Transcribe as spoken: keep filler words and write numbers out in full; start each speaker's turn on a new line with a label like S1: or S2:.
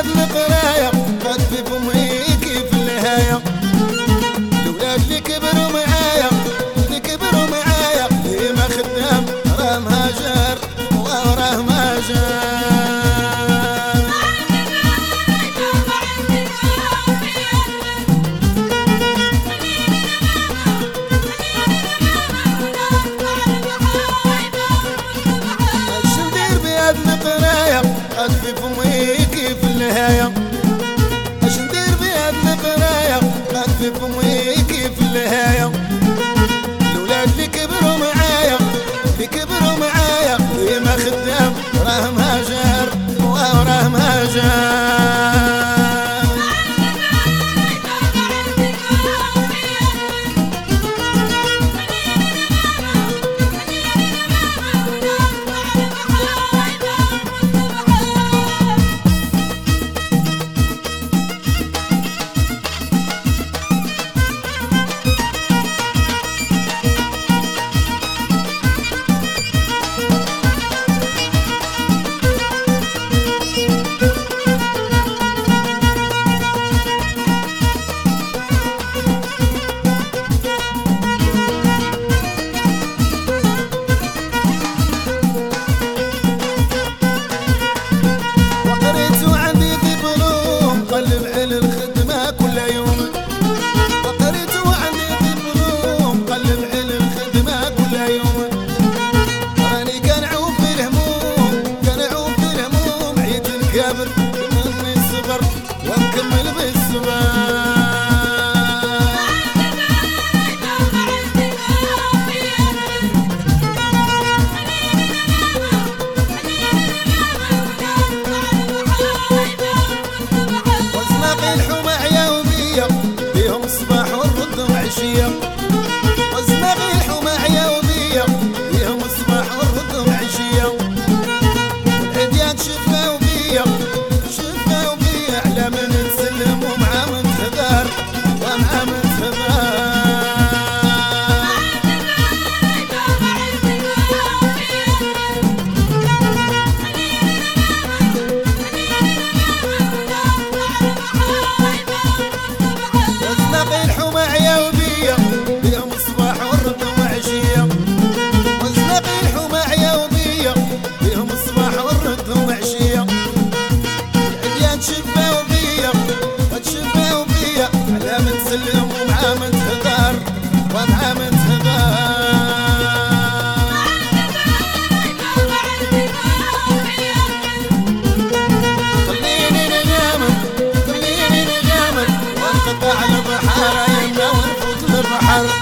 S1: بيد القراية خفف أميكي في النهاية. الولاد اللي كبروا معايا اللي كبروا معايا اللي ما خدام راه مهاجر وراه مهاجر. خفف أميكي في النهاية اش ندير بهاد القراية خفف أميكي في النهاية. الولاد اللي كبروا معايا اللي كبروا معايا اللي ما خدام راه مهاجر وراه مهاجر. مني الصبر ونكمل بالسباق. وزناقي الحمى يومية بيهم الصباح والرد وعشية. وزناقي الحمى يومية بيهم الصباح والرد وعشية. والعديان شفاو بيا شفاو بيا على من تسلم ومع من تهدر ومع من تهدر. وزناقي الحمى يومية بيهم الصباح والرد وعشية. وزناقي الحمى يومية بيهم الصباح والرد وعشية. العديان شفاو بيا وتشفاو بيا على من تسلم ومع من تهدر ومع من تهدر. خليني نجامل خليني نجامل وانقطع البحر يمنا ونفوت البحر.